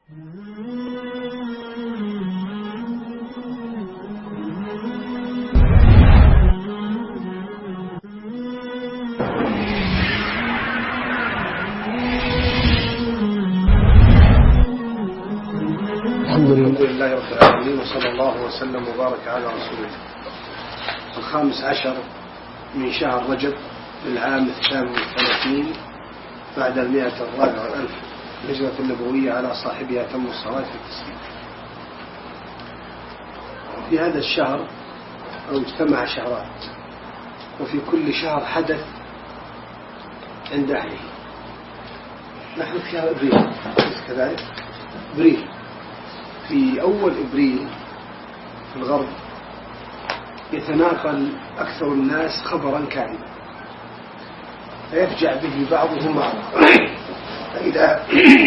الحمد لله رب العالمين، وصلى الله وسلم وبارك على رسوله. 15 من شهر رجب للعام 32 بعد 104 الهجرة النبوية على صاحبها تم الصلاة في التسليم. في هذا الشهر أو اجتمع شهران، وفي كل شهر حدث عند أهله. نحن في شهر إبريل كذلك. إبريل في أول إبريل في الغرب يتناقل أكثر الناس خبرا كاذبا فيفجع به بعضهم بعضا. فإذا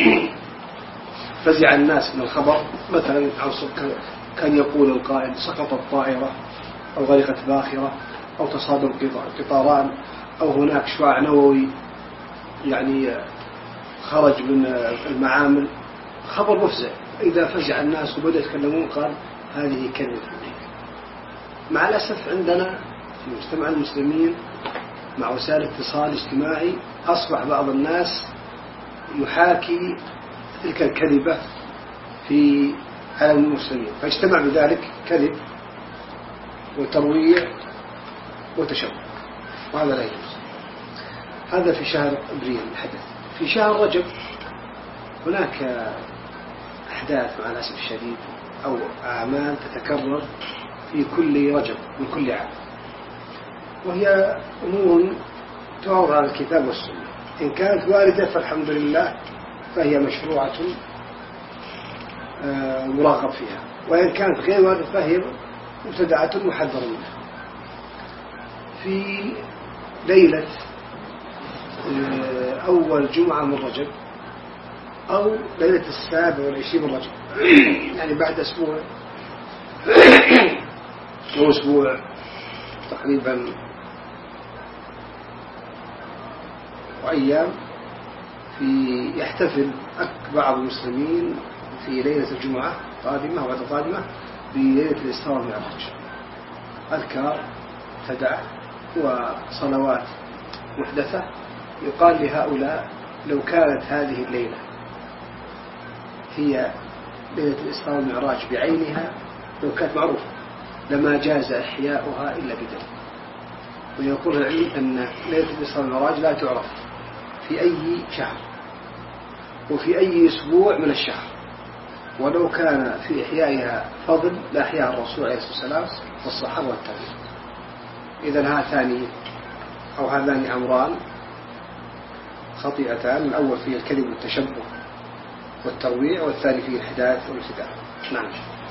فزع الناس من الخبر، مثلا كان يقول القائد سقطت طائرة أو غرقت باخرة أو تصادم قطاران أو هناك شعاع نووي يعني خرج من المعامل، خبر مفزع. إذا فزع الناس وبدأ يتكلمون قال هذه كذبة. مع الأسف عندنا في مجتمع المسلمين مع وسائل الاتصال الاجتماعي أصبح بعض الناس يحاكي تلك الكذبة في عالم المسلمين، فاجتمع بذلك كذب وترويع وتشبه، وهذا لا يجوز. هذا في شهر إبريل الحدث. في شهر رجب هناك أحداث مع الأسف الشديد أو أعمال تتكرر في كل رجب من كل عام، وهي أمور تعرض على الكتاب والسنة. إن كانت واردة فالحمد لله فهي مشروعة مراغب فيها، وإن كانت غير واردة فهي مبتدعة محذر منها. في ليلة أول جمعة من رجب أو ليلة 27 من رجب، يعني بعد أسبوع أو أسبوع تقريبا وأيام، يحتفل بعض المسلمين في ليلة الجمعة قادمة وبعد قادمة بليلة الإسراء والمعراج. أذكار تدعى وصلوات محدثة. يقال لهؤلاء لو كانت هذه الليلة هي ليلة الإسراء والمعراج بعينها، لو كانت معروفة لما جاز إحياؤها إلا بدم. ويقول العلم أن ليلة الإسراء والمعراج لا تعرف في أي شهر وفي أي أسبوع من الشهر، ولو كان في إحيائها فضل لأحياها الرسول عليه الصلاة والسلام والصحابة والتابعين. إذن هذان أمران خطيئتان، الأول فيه الكذب والتشبه والترويع، والثاني فيه الحداث والابتداع. نعم.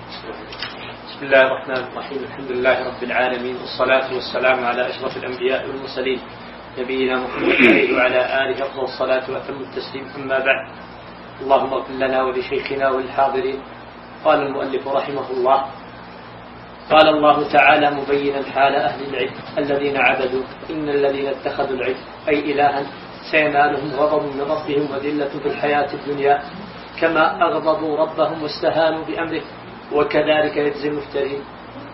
بسم الله الرحمن الرحيم. الحمد لله رب العالمين، والصلاة والسلام على أشرف الأنبياء والمرسلين نبينا محمد وعلى آله أفضل الصلاة وأتم التسليم. أما بعد، اللهم اغفر لنا ولشيخنا وللحاضرين. قال المؤلف رحمه الله: قال الله تعالى مبينا حال أهل العلم الذين عبدوا إن الذين اتخذوا العلم أي إلها سينالهم غضب من ربهم وذلة في الحياة الدنيا كما أغضبوا ربهم واستهانوا بأمره، وكذلك يجزي المفترين.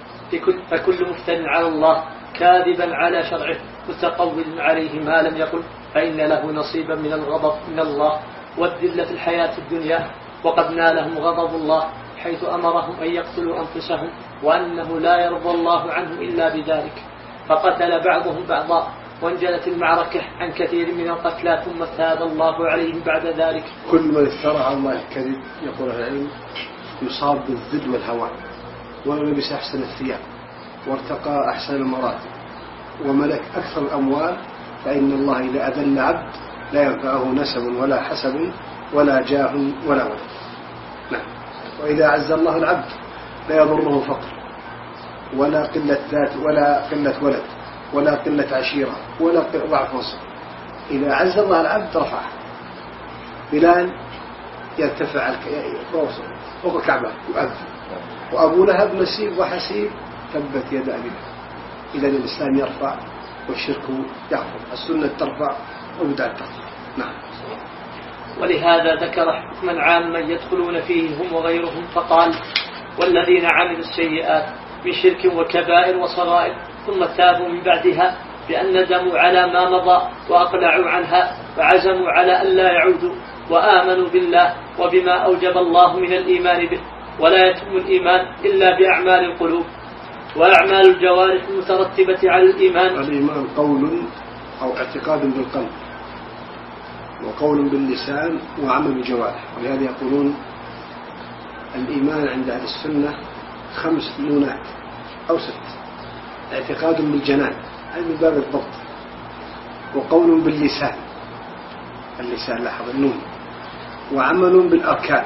فكل مفتر على الله كاذبا على شرعه متقول عليه ما لم يقل فإن له نصيبا من الغضب من الله والذلة في الحياة الدنيا، وقد نالهم غضب الله حيث أمرهم أن يقتلوا أنفسهم، وأنه لا يرضى الله عنهم إلا بذلك، فقتل بعضهم بعضا، وانجلت المعركة عن كثير من القتلى ثم تاب الله عليهم بعد ذلك. كل من افترى على الله الكذب يقول العلم يصاب بالذل والهوان، ولبس أحسن الثياب وارتقى أحسن المراتب وملك أكثر الأموال، فإن الله إذا أذل عبد لا ينفعه نسب ولا حسب ولا جاه ولا ولد. نعم. وإذا عز الله العبد لا يضره فقر ولا قلة ذات ولا قلة ولد ولا قلة عشيرة ولا ضعف نصب. إذا عز الله العبد رفعه. بلال يرتفع فوق الكعبة يؤذن، وأبو لهب نسيب وحسيب تبت يد أبي لهب. إذا الإسلام يرفع والشرك يخفض، السنة ترفع والبدعة ترفع. نعم. ولهذا ذكر حكما عاما يدخلون فيه هم وغيرهم فقال: والذين عملوا السيئات من شرك وكبائر وصغائر ثم تابوا من بعدها بأن ندموا على ما مضى وأقلعوا عنها وعزموا على أن لا يعودوا وآمنوا بالله وبما أوجب الله من الإيمان به، ولا يتم الإيمان إلا بأعمال القلوب وأعمال الجوارح المترتبة على الإيمان. الإيمان قول أو اعتقاد بالقلب وقول باللسان وعمل بالجوارح، ولهذا يقولون الإيمان عند أهل السنة 5 نونات أو 6: اعتقاد بالجنان أي من باب الضبط، وقول باللسان اللسان لاحظ النون، وعمل بالأركان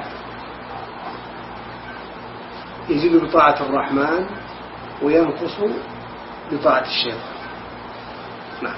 يزيد بطاعة الرحمن وينقص بطاعة الشيطان. نعم.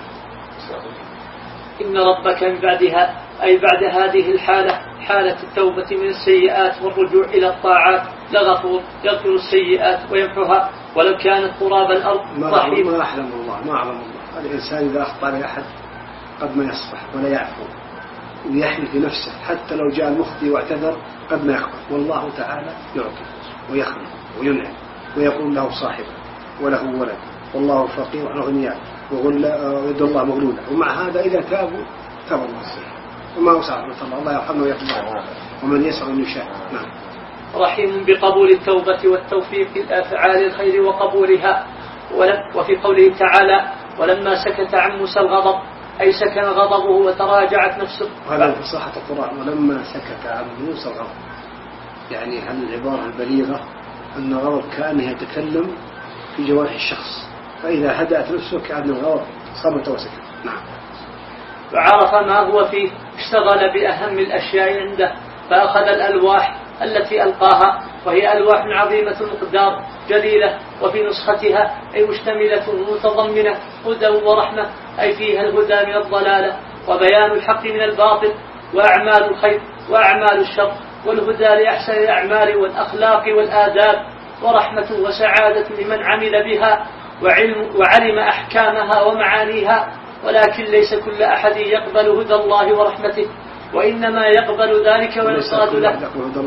إن ربك من بعدها أي بعد هذه الحالة حالة التوبة من السيئات والرجوع إلى الطاعات لغفور يغفر السيئات ويمحها ولو كانت تراب الأرض طحيب. ما أحلم الله ما أعلم الله. الإنسان إذا أخطأ لأحد قد ما يصفح ولا يعفو ويحمي في نفسه، حتى لو جاء المخطئ واعتذر قد ما يخطئ، والله تعالى يعطي ويخلق وينعم ويقول له صاحبه وله ولد والله فقير ونحن غنيان ويد الله مغلولة، ومع هذا إذا تابوا تاب الله عليه وما وسع رحمة الله يرحمه ويقبله ومن يسر من يشاء. نعم. رحيم بقبول التوبة والتوفيق الأفعال الخير وقبولها. وفي قوله تعالى: ولما سكت عن موسى الغضب أي سكن غضبه وتراجعت نفسه. هذا في صحة القرآن: ولما سكت عن موسى الغضب، يعني هل العبارة البليغة أن الغضب كأنه يتكلم في جوارح الشخص، فإذا هدأت نفسه كأن الغضب صمت وسكت. نعم. وعرف ما هو فيه، اشتغل بأهم الأشياء عنده، فأخذ الألواح التي ألقاها، وهي ألواح عظيمة المقدار جليلة، وفي نسختها أي مشتملة متضمنة هدى ورحمة، أي فيها الهدى من الضلالة وبيان الحق من الباطل وأعمال الخير وأعمال الشر، والهدى لأحسن الأعمال والأخلاق والآداب، ورحمة وسعادة لمن عمل بها وعلم أحكامها ومعانيها. ولكن ليس كل أحد يقبل هدى الله ورحمته، وإنما يقبل ذلك وينقاد له،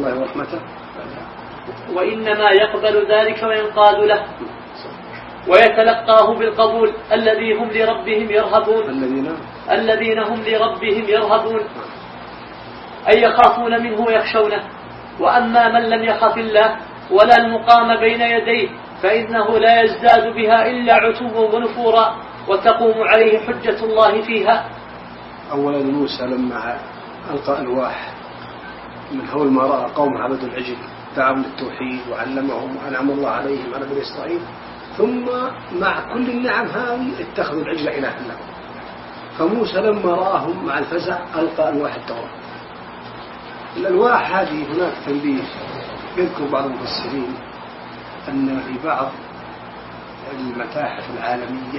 وإنما يقبل ذلك وينقاد له ويتلقاه بالقبول الذين هم لربهم يرهبون أي يخافون منه ويخشونه. وأما من لم يخف الله ولا المقام بين يديه فإنه لا يزداد بها إلا عتوا ونفورا، وتقوم عليه حجة الله فيها. أولا موسى لما ألقى ألواح من حول ما رأى قوم عبدوا العجل دعوا للتوحيد وعلمهم وأنعم الله عليهم على بني إسرائيل، ثم مع كل النعم هذه اتخذوا العجل إلها لهم. فموسى لما رآهم مع الفزع ألقى ألواح التوراة. الألواح هذه هناك تنبيه، يذكر بعض المفسرين أن في بعض المتاحف العالمية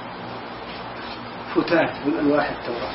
فتات من ألواح التوراة،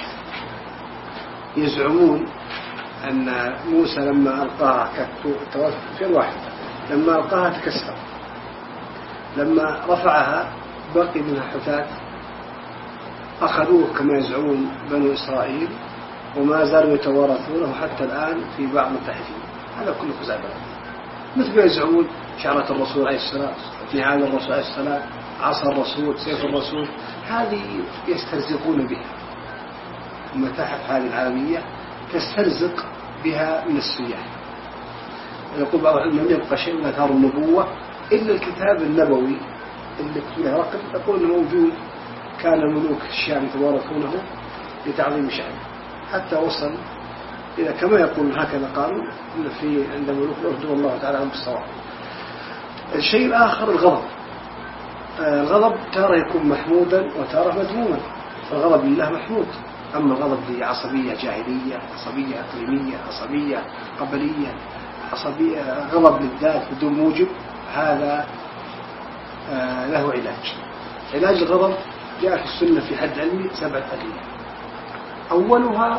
يزعمون أن موسى لما ألقاها التوراة في الواحد لما ألقاها تكسر، لما رفعها بقي منها حتات أخذوه كما يزعمون بنو إسرائيل وما زالوا يتوارثونه حتى الآن في بعض متاحفهم. هذا كله خزعبلات، مثل ما يزعمون شعرة الرسول عليه السلام، نعال الرسول عليه السلام، عصا الرسول، سيف الرسول، هذه يسترزقون بها. المتاحف هذه العالمية تسترزق بها من السياح. يقول بعض العلماء لم يبقى شيء من آثار النبوة إلا الكتاب النبوي اللي فيه رقم يقول إنه موجود، كان ملوك الشام يتوارثونه لتعظيم شأنه، حتى وصل إذا كما يقول هكذا قالوا إن في عند ملوك الأردن والله تعالى عنهم بالصواب. الشيء الآخر الغضب. الغضب تارة يكون محمودا وتارة مذموما، فالغضب لله محمود. أما الغضب لعصبية جاهلية، عصبية أقليمية، عصبية قبلية، عصبية غضب للذات بدون موجب، هذا له علاج. علاج الغضب جاء في السنة في حد علمي 7 أدلة. أولها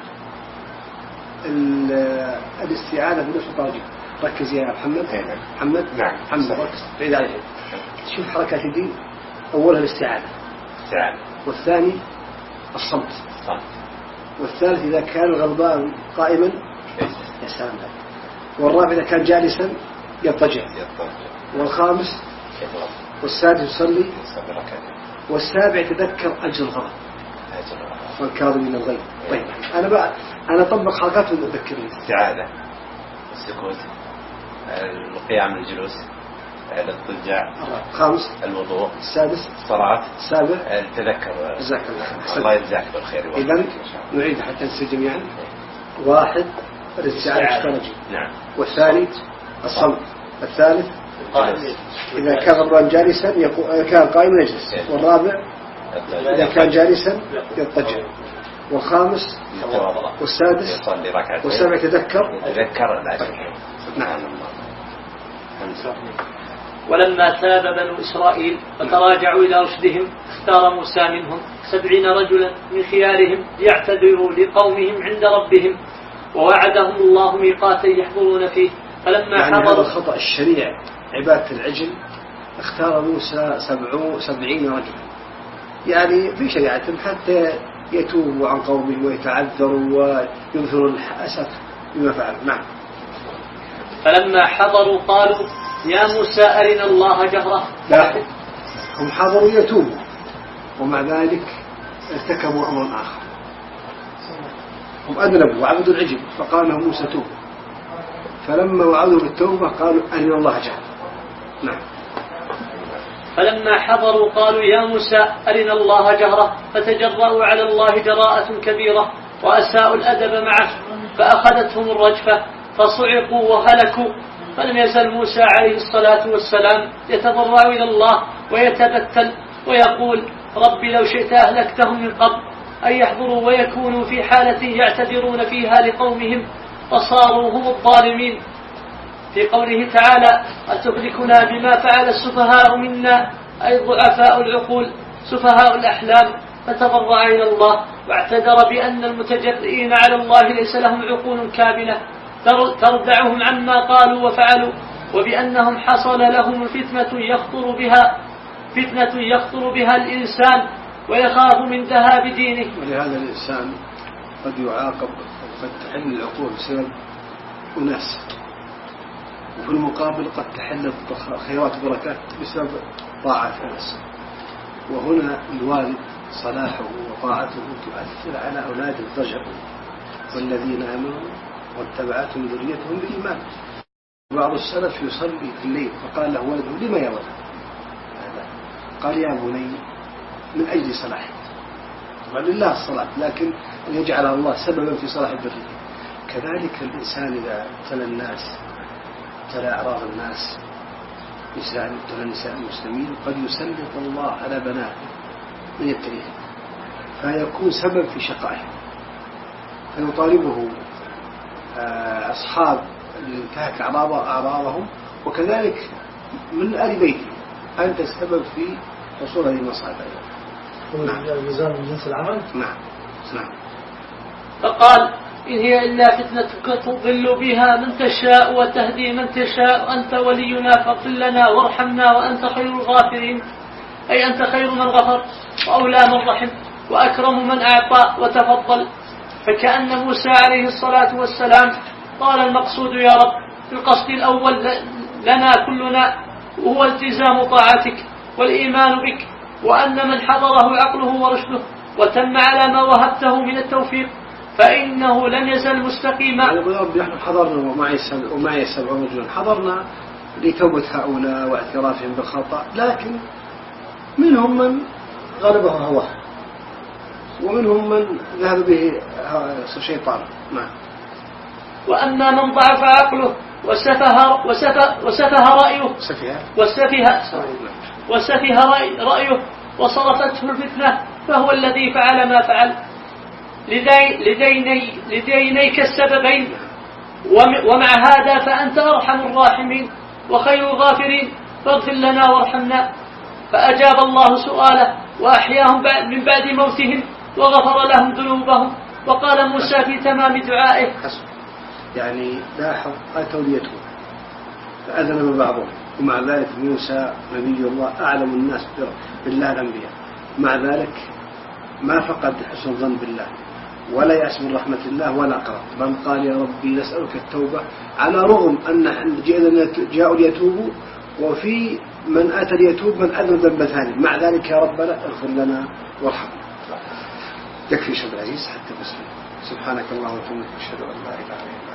الاستعانة بنفس الطاجة. ركز يا محمد. محمد نعم. محمد ركز بعيد عليه. شوف حركات الدين. أولها الاستعانة، والثاني الصمت، والثالث إذا كان غضبان قائما يسلم، والرابع إذا كان جالسا يضطجع، والخامس والسادس يصلي، والسابع يتذكر أجر الغضب والكاظمين الغيظ. طيب أنا أطبق حركات وأذكرني. الاستعاذة، السكوت، القيام من الجلوس، الاضطجاع، الخامس الوضوء، السادس الصلاة، السابع التذكر. جزاك الله يجزاك بالخير. إذن نعيد حتى نسجل جميعا. واحد الاستعاذة، نعم. والثاني الصمت، الثالث إذا كان غضبان جالسا كان قائما يجلس، والرابع إذا كان جالسا يضطجع، والخامس والسادس والسابع يتذكر الأجر. نعم. ولما تاب بنو إسرائيل وتراجعوا إلى رشدهم اختار موسى منهم 70 رجلا من خيارهم ليعتذروا لقومهم عند ربهم، ووعدهم الله ميقاتا يحضرون فيه. فلما يعني حضروا هذا الخطأ الشريع عبادة العجل، اختار موسى 70 رجلا يعني في شريعتهم حتى يتوبوا عن قومهم ويتعذروا ويظهروا الأسف بما فعلوا. نعم. فلما حضروا قالوا يا موسى أرنا الله جهرة. لا، هم حضروا يتوبوا ومع ذلك ارتكبوا أمر آخر، هم أذنبوا وعبدوا العجل فقال لهم موسى توب، فلما وعدوا بالتوبة قالوا أرنا الله جهرة. نعم. فلما حضروا قالوا يا موسى أرنا الله جهرة، فتجرأوا على الله جراءة كبيرة وأساءوا الأدب معه، فأخذتهم الرجفة فصعقوا وهلكوا. فلم يزل موسى عليه الصلاة والسلام يتضرع إلى الله ويتبتل ويقول ربي لو شئت أهلكتهم من قبل أن يحضروا ويكونوا في حالة يعتذرون فيها لقومهم فصاروا هم الظالمين. في قوله تعالى أتهلكنا بما فعل السفهاء منا، أي ضعفاء العقول سفهاء الأحلام. فتضرع إلى الله واعتذر بأن المتجرئين على الله ليس لهم عقول كاملة تردعهم عما قالوا وفعلوا، وبأنهم حصل لهم فتنة يخطر بها الإنسان ويخاف من ذهاب دينه. ولهذا الإنسان قد يعاقب وقد تحل العقوبة بسبب أناس، وفي المقابل قد تحل خيرات وبركات بسبب طاعة الناس. وهنا الوالد صلاحه وطاعته تؤثر على أولاده الرجعوا والذين آمنوا واتبعتهم ذريتهم بالإيمان. بعض السلف يصلي في الليل فقال له ولده لما يا ولد؟ قال يا بني من أجل صلاحك. قال لله الصلاة، لكن أن يجعلها الله سببا في صلاح الذرية. كذلك الإنسان إذا ابتلى الناس، ابتلى أعراض الناس، ابتلى نساء المسلمين، قد يسلط الله على بناته من يبتليهم فيكون سبب في شقائهم، فيطالبه أصحاب انتهك أعراضهم وكذلك من آل بيته أنت السبب في حصول هذه المصائب. الجزاء من جنس العمل. نعم. فقال إن هي إلا فتنتك تضل بها من تشاء وتهدي من تشاء، أنت ولينا فاغفر لنا وارحمنا وأنت خير الغافرين، أي أنت خير من غفر وأولى من رحم وأكرم من أعطى وتفضل. فكأن موسى عليه الصلاة والسلام قال المقصود يا رب القصد الأول لنا كلنا وهو التزام طاعتك والإيمان بك، وأن من حضره عقله ورشده وتم على ما وهبته من التوفيق فإنه لن يزل مستقيما. يقول رب نحن حضرنا ومعي 70 رجلا، حضرنا لتوبة هؤلاء واعترافهم بالخطأ، لكن منهم من غلبه هواه ومنهم من ذهب به شيطان. نعم. وأما من ضعف عقله وسفه رأيه وصرفته الفتنة فهو الذي فعل ما فعل لدينيك السببين، ومع هذا فأنت أرحم الراحمين وخير الغافرين فاغفر لنا وارحمنا. فأجاب الله سؤاله وأحياهم من بعد موتهم وغفر لهم ذنوبهم. وقال موسى في تمام دعائه يعني لاحظ أتوا ليتوب فأذنب بعضهم، ومع ذلك موسى نبي الله أعلم الناس بالله الأنبياء، مع ذلك ما فقد حسن الظن بالله ولا يأس من رحمة الله ولا قنط. من قال يا ربي نسألك التوبة على رغم أن جاءوا ليتوبوا، وفي من أتى ليتوب من أذنب ذنب ثاني، مع ذلك يا ربنا اغفر لنا وارحمنا. يكفي شيخ العزيز حتى بسم. سبحانك اللهم وبحمدك أشهد أن لا إله إلا أنت.